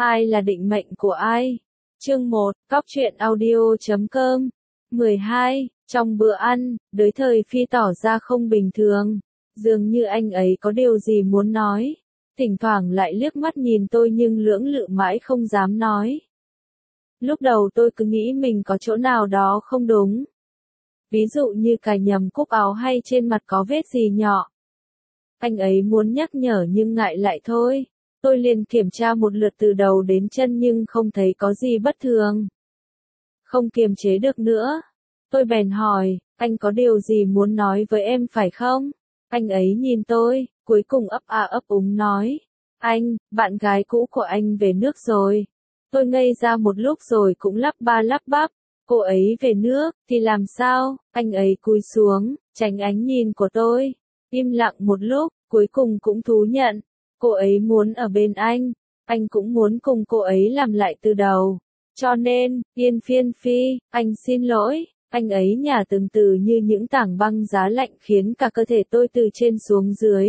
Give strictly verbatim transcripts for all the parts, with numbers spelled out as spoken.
Ai là định mệnh của ai? Chương một, Cóc truyện audio chấm com. mười hai, trong bữa ăn, đới thời phi tỏ ra không bình thường. Dường như anh ấy có điều gì muốn nói. Thỉnh thoảng lại liếc mắt nhìn tôi nhưng lưỡng lự mãi không dám nói. Lúc đầu tôi cứ nghĩ mình có chỗ nào đó không đúng. Ví dụ như cài nhầm cúc áo hay trên mặt có vết gì nhỏ. Anh ấy muốn nhắc nhở nhưng ngại lại thôi. Tôi liền kiểm tra một lượt từ đầu đến chân nhưng không thấy có gì bất thường. Không kiềm chế được nữa. Tôi bèn hỏi, anh có điều gì muốn nói với em phải không? Anh ấy nhìn tôi, cuối cùng ấp a ấp úng nói. Anh, bạn gái cũ của anh về nước rồi. Tôi ngây ra một lúc rồi cũng lắp ba lắp bắp. Cô ấy về nước, thì làm sao? Anh ấy cúi xuống, tránh ánh nhìn của tôi. Im lặng một lúc, cuối cùng cũng thú nhận. Cô ấy muốn ở bên anh. Anh cũng muốn cùng cô ấy làm lại từ đầu. Cho nên, Yên Phiên Phi, anh xin lỗi. Anh ấy nhả từng từ như những tảng băng giá lạnh khiến cả cơ thể tôi từ trên xuống dưới.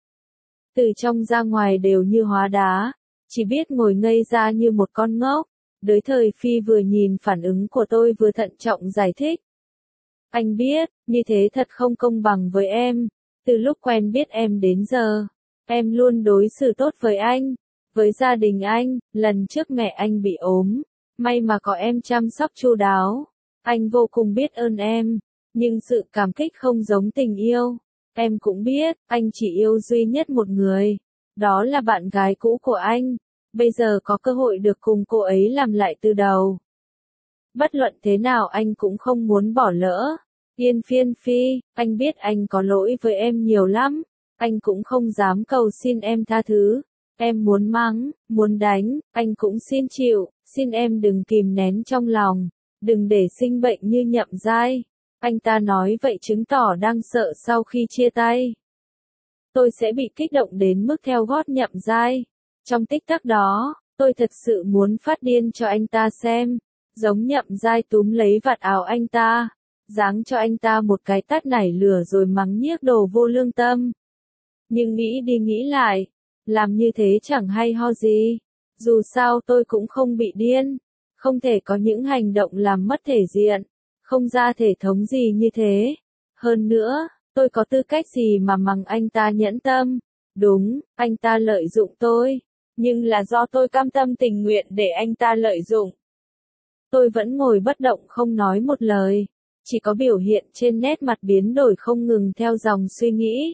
Từ trong ra ngoài đều như hóa đá. Chỉ biết ngồi ngây ra như một con ngốc. Đới thời phi vừa nhìn phản ứng của tôi vừa thận trọng giải thích. Anh biết, như thế thật không công bằng với em. Từ lúc quen biết em đến giờ, em luôn đối xử tốt với anh, với gia đình anh. Lần trước mẹ anh bị ốm, may mà có em chăm sóc chu đáo. Anh vô cùng biết ơn em, nhưng sự cảm kích không giống tình yêu. Em cũng biết, anh chỉ yêu duy nhất một người, đó là bạn gái cũ của anh. Bây giờ có cơ hội được cùng cô ấy làm lại từ đầu. Bất luận thế nào anh cũng không muốn bỏ lỡ. Yên Phiên Phi, anh biết anh có lỗi với em nhiều lắm. Anh cũng không dám cầu xin em tha thứ. Em muốn mắng, muốn đánh, anh cũng xin chịu. Xin em đừng kìm nén trong lòng. Đừng để sinh bệnh như Nhậm Giai. Anh ta nói vậy chứng tỏ đang sợ sau khi chia tay. Tôi sẽ bị kích động đến mức theo gót Nhậm Giai. Trong tích tắc đó, tôi thật sự muốn phát điên cho anh ta xem. Giống Nhậm Giai túm lấy vạt áo anh ta. Giáng cho anh ta một cái tát nảy lửa rồi mắng nhiếc đồ vô lương tâm. Nhưng nghĩ đi nghĩ lại, làm như thế chẳng hay ho gì. Dù sao tôi cũng không bị điên. Không thể có những hành động làm mất thể diện. Không ra thể thống gì như thế. Hơn nữa, tôi có tư cách gì mà mắng anh ta nhẫn tâm. Đúng, anh ta lợi dụng tôi. Nhưng là do tôi cam tâm tình nguyện để anh ta lợi dụng. Tôi vẫn ngồi bất động không nói một lời. Chỉ có biểu hiện trên nét mặt biến đổi không ngừng theo dòng suy nghĩ.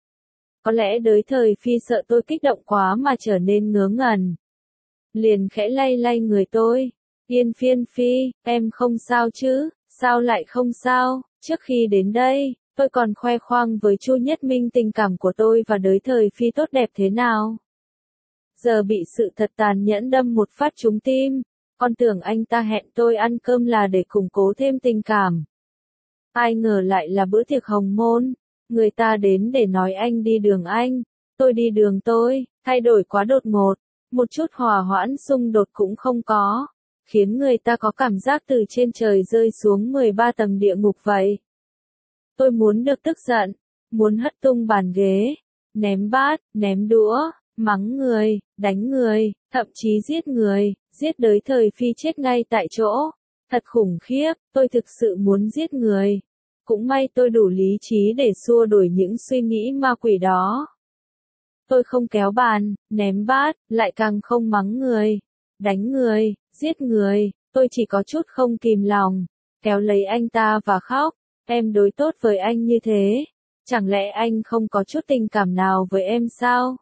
Có lẽ đới thời phi sợ tôi kích động quá mà trở nên ngớ ngẩn. Liền khẽ lay lay người tôi. Yên Phiên Phi, em không sao chứ? Sao lại không sao? Trước khi đến đây, tôi còn khoe khoang với Chu Nhất Minh tình cảm của tôi và đới thời phi tốt đẹp thế nào. Giờ bị sự thật tàn nhẫn đâm một phát trúng tim. Con tưởng anh ta hẹn tôi ăn cơm là để củng cố thêm tình cảm. Ai ngờ lại là bữa tiệc hồng môn. Người ta đến để nói anh đi đường anh, tôi đi đường tôi, thay đổi quá đột ngột. Một chút hòa hoãn xung đột cũng không có. Khiến người ta có cảm giác từ trên trời rơi xuống mười ba tầng địa ngục vậy. Tôi muốn được tức giận, muốn hất tung bàn ghế, ném bát, ném đũa, mắng người, đánh người, thậm chí giết người, giết đới thời phi chết ngay tại chỗ. Thật khủng khiếp, tôi thực sự muốn giết người. Cũng may tôi đủ lý trí để xua đuổi những suy nghĩ ma quỷ đó. Tôi không kéo bàn, ném bát, lại càng không mắng người, đánh người, giết người, tôi chỉ có chút không kìm lòng, kéo lấy anh ta và khóc. Em đối tốt với anh như thế, chẳng lẽ anh không có chút tình cảm nào với em sao?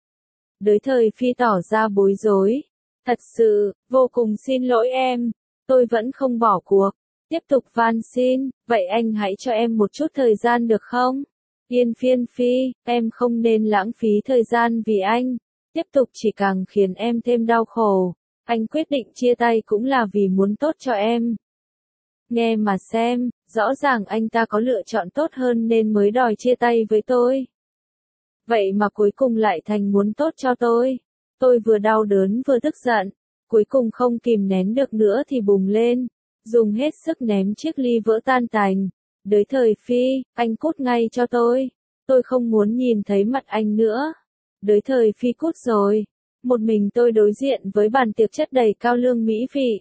Đới thời phi tỏ ra bối rối. Thật sự, vô cùng xin lỗi em, tôi vẫn không bỏ cuộc. Tiếp tục van xin, vậy anh hãy cho em một chút thời gian được không? Yên Phiên Phi, em không nên lãng phí thời gian vì anh. Tiếp tục chỉ càng khiến em thêm đau khổ. Anh quyết định chia tay cũng là vì muốn tốt cho em. Nghe mà xem, rõ ràng anh ta có lựa chọn tốt hơn nên mới đòi chia tay với tôi. Vậy mà cuối cùng lại thành muốn tốt cho tôi. Tôi vừa đau đớn vừa tức giận. Cuối cùng không kìm nén được nữa thì bùng lên. Dùng hết sức ném chiếc ly vỡ tan tành. Đới thời phi, anh cút ngay cho tôi. Tôi không muốn nhìn thấy mặt anh nữa. Đới thời phi cút rồi. Một mình tôi đối diện với bàn tiệc chất đầy cao lương mỹ vị.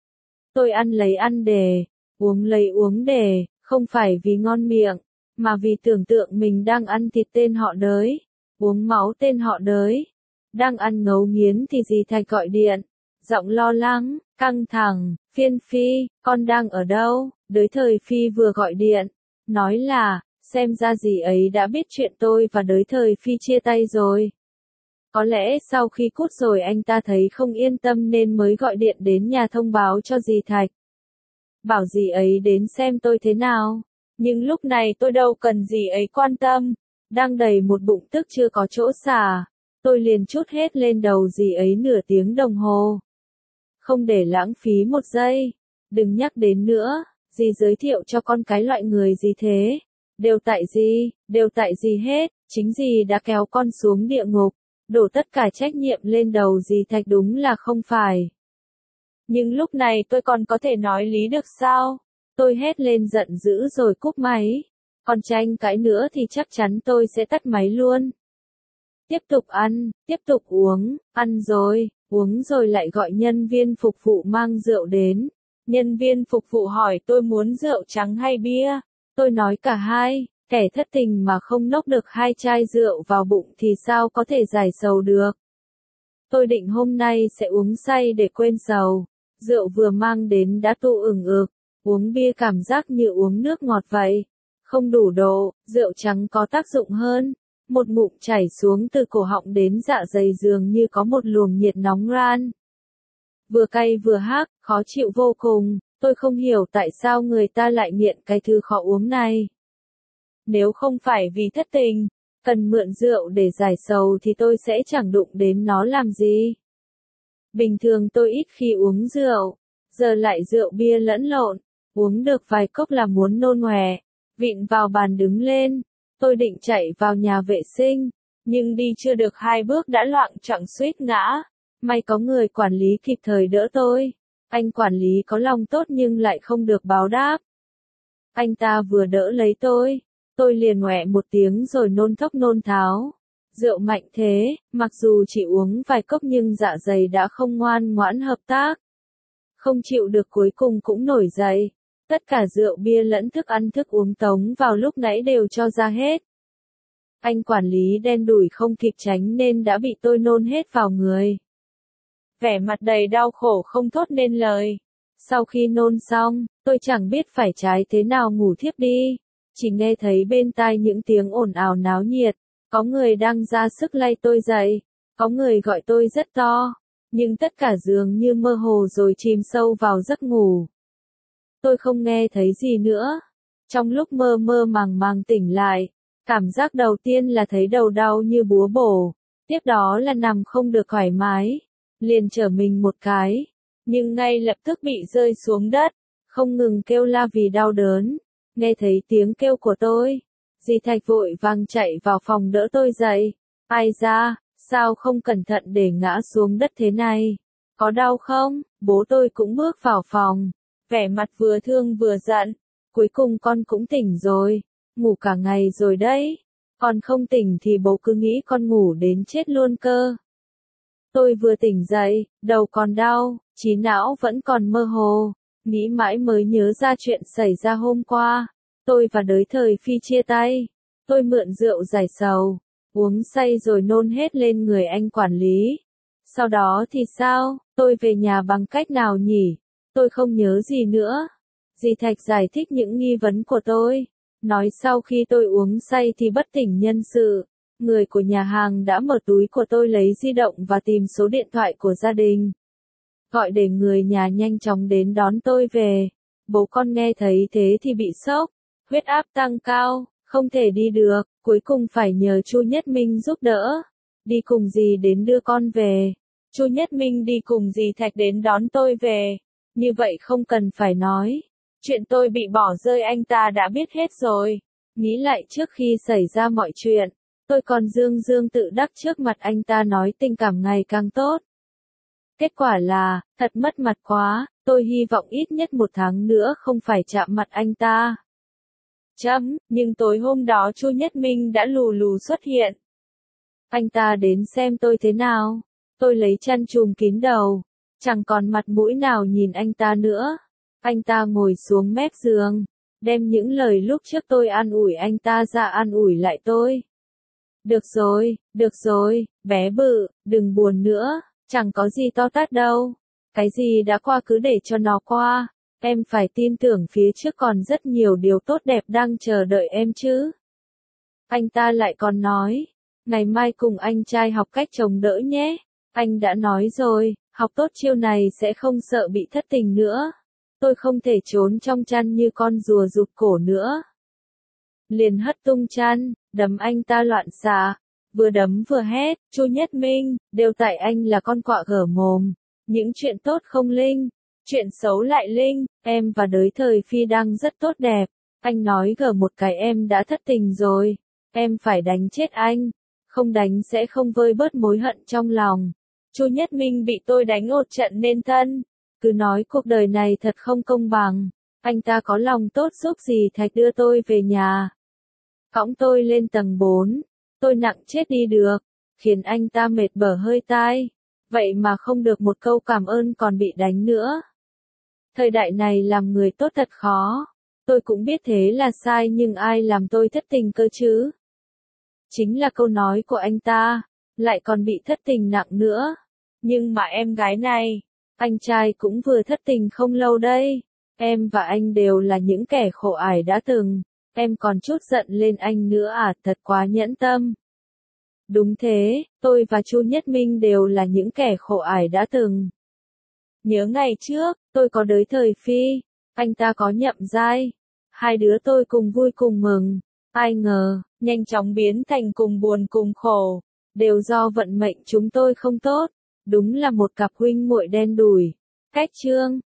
Tôi ăn lấy ăn đề, uống lấy uống đề, không phải vì ngon miệng, mà vì tưởng tượng mình đang ăn thịt tên họ Đới, uống máu tên họ Đới. Đang ăn ngấu nghiến thì dì Thạch gọi điện, giọng lo lắng, căng thẳng, Phiên Phi, con đang ở đâu? Đới Thời Phi vừa gọi điện, nói là, xem ra dì ấy đã biết chuyện tôi và Đới Thời Phi chia tay rồi. Có lẽ sau khi cút rồi anh ta thấy không yên tâm nên mới gọi điện đến nhà thông báo cho dì Thạch. Bảo dì ấy đến xem tôi thế nào. Nhưng lúc này tôi đâu cần dì ấy quan tâm. Đang đầy một bụng tức chưa có chỗ xả. Tôi liền trút hết lên đầu dì ấy nửa tiếng đồng hồ. Không để lãng phí một giây. Đừng nhắc đến nữa. Dì giới thiệu cho con cái loại người gì thế? Đều tại dì, đều tại dì hết. Chính dì đã kéo con xuống địa ngục. Đổ tất cả trách nhiệm lên đầu dì Thạch đúng là không phải. Nhưng lúc này tôi còn có thể nói lý được sao? Tôi hét lên giận dữ rồi cúp máy. Còn tranh cãi nữa thì chắc chắn tôi sẽ tắt máy luôn. Tiếp tục ăn, tiếp tục uống, ăn rồi, uống rồi lại gọi nhân viên phục vụ mang rượu đến. Nhân viên phục vụ hỏi tôi muốn rượu trắng hay bia. Tôi nói cả hai. Kẻ thất tình mà không nốc được hai chai rượu vào bụng thì sao có thể giải sầu được. Tôi định hôm nay sẽ uống say để quên sầu. Rượu vừa mang đến đã tụ ửng ực. Uống bia cảm giác như uống nước ngọt vậy. Không đủ độ, rượu trắng có tác dụng hơn. Một ngụm chảy xuống từ cổ họng đến dạ dày dường như có một luồng nhiệt nóng ran. Vừa cay vừa hắc, khó chịu vô cùng. Tôi không hiểu tại sao người ta lại nghiện cái thứ khó uống này. Nếu không phải vì thất tình, cần mượn rượu để giải sầu thì tôi sẽ chẳng đụng đến nó làm gì. Bình thường tôi ít khi uống rượu, giờ lại rượu bia lẫn lộn, uống được vài cốc là muốn nôn ọe, vịn vào bàn đứng lên. Tôi định chạy vào nhà vệ sinh, nhưng đi chưa được hai bước đã loạng choạng suýt ngã. May có người quản lý kịp thời đỡ tôi. Anh quản lý có lòng tốt nhưng lại không được báo đáp. Anh ta vừa đỡ lấy tôi. Tôi liền ngoẹ một tiếng rồi nôn thốc nôn tháo. Rượu mạnh thế, mặc dù chỉ uống vài cốc nhưng dạ dày đã không ngoan ngoãn hợp tác. Không chịu được cuối cùng cũng nổi dậy. Tất cả rượu bia lẫn thức ăn thức uống tống vào lúc nãy đều cho ra hết. Anh quản lý đen đủi không kịp tránh nên đã bị tôi nôn hết vào người. Vẻ mặt đầy đau khổ không thốt nên lời. Sau khi nôn xong, tôi chẳng biết phải trái thế nào ngủ thiếp đi. Chỉ nghe thấy bên tai những tiếng ồn ào náo nhiệt, có người đang ra sức lay tôi dậy, có người gọi tôi rất to, nhưng tất cả dường như mơ hồ rồi chìm sâu vào giấc ngủ. Tôi không nghe thấy gì nữa. Trong lúc mơ mơ màng màng tỉnh lại, cảm giác đầu tiên là thấy đầu đau như búa bổ, tiếp đó là nằm không được thoải mái, liền trở mình một cái, nhưng ngay lập tức bị rơi xuống đất, không ngừng kêu la vì đau đớn. Nghe thấy tiếng kêu của tôi, dì Thạch vội vàng chạy vào phòng đỡ tôi dậy. Ai da, sao không cẩn thận để ngã xuống đất thế này? Có đau không? Bố tôi cũng bước vào phòng, vẻ mặt vừa thương vừa giận. Cuối cùng con cũng tỉnh rồi, ngủ cả ngày rồi đấy. Con không tỉnh thì bố cứ nghĩ con ngủ đến chết luôn cơ. Tôi vừa tỉnh dậy, đầu còn đau, trí não vẫn còn mơ hồ. Nghĩ mãi mới nhớ ra chuyện xảy ra hôm qua. Tôi và Đới Thời Phi chia tay. Tôi mượn rượu giải sầu. Uống say rồi nôn hết lên người anh quản lý. Sau đó thì sao? Tôi về nhà bằng cách nào nhỉ? Tôi không nhớ gì nữa. Dì Thạch giải thích những nghi vấn của tôi. Nói sau khi tôi uống say thì bất tỉnh nhân sự. Người của nhà hàng đã mở túi của tôi lấy di động và tìm số điện thoại của gia đình. Gọi để người nhà nhanh chóng đến đón tôi về. Bố con nghe thấy thế thì bị sốc, huyết áp tăng cao, không thể đi được, cuối cùng phải nhờ Chu Nhất Minh giúp đỡ. Đi cùng dì đến đưa con về. Chu Nhất Minh đi cùng dì Thạch đến đón tôi về. Như vậy không cần phải nói. Chuyện tôi bị bỏ rơi anh ta đã biết hết rồi. Nghĩ lại trước khi xảy ra mọi chuyện, tôi còn dương dương tự đắc trước mặt anh ta nói tình cảm ngày càng tốt. Kết quả là, thật mất mặt quá, tôi hy vọng ít nhất một tháng nữa không phải chạm mặt anh ta. Chấm, nhưng tối hôm đó Chu Nhất Minh đã lù lù xuất hiện. Anh ta đến xem tôi thế nào? Tôi lấy chăn trùm kín đầu, chẳng còn mặt mũi nào nhìn anh ta nữa. Anh ta ngồi xuống mép giường, đem những lời lúc trước tôi an ủi anh ta ra an ủi lại tôi. Được rồi, được rồi, bé bự, đừng buồn nữa, chẳng có gì to tát đâu. Cái gì đã qua cứ để cho nó qua, em phải tin tưởng phía trước còn rất nhiều điều tốt đẹp đang chờ đợi em chứ. Anh ta lại còn nói, ngày mai cùng anh trai học cách chống đỡ nhé. Anh đã nói rồi, học tốt chiêu này sẽ không sợ bị thất tình nữa. Tôi không thể trốn trong chăn như con rùa rụt cổ nữa. Liền hất tung chăn, đấm anh ta loạn xạ, vừa đấm vừa hét, Chu Nhất Minh, đều tại anh là con quạ gở mồm. Những chuyện tốt không linh, chuyện xấu lại linh, em và đới thời phi đang rất tốt đẹp. Anh nói gở một cái em đã thất tình rồi, em phải đánh chết anh, không đánh sẽ không vơi bớt mối hận trong lòng. Chu Nhất Minh bị tôi đánh một trận nên thân, cứ nói cuộc đời này thật không công bằng. Anh ta có lòng tốt giúp dì Thạch đưa tôi về nhà, cõng tôi lên tầng bốn, tôi nặng chết đi được, khiến anh ta mệt bở hơi tai, vậy mà không được một câu cảm ơn còn bị đánh nữa. Thời đại này làm người tốt thật khó, tôi cũng biết thế là sai nhưng ai làm tôi thất tình cơ chứ? Chính là câu nói của anh ta, lại còn bị thất tình nặng nữa. Nhưng mà em gái này, anh trai cũng vừa thất tình không lâu đây. Em và anh đều là những kẻ khổ ải đã từng. Em còn chút giận lên anh nữa à, thật quá nhẫn tâm. Đúng thế, tôi và Chu Nhất Minh đều là những kẻ khổ ải đã từng. Nhớ ngày trước, tôi có đới thời phi, anh ta có Nhậm Giai. Hai đứa tôi cùng vui cùng mừng. Ai ngờ, nhanh chóng biến thành cùng buồn cùng khổ. Đều do vận mệnh chúng tôi không tốt. Đúng là một cặp huynh muội đen đủi. Cách chương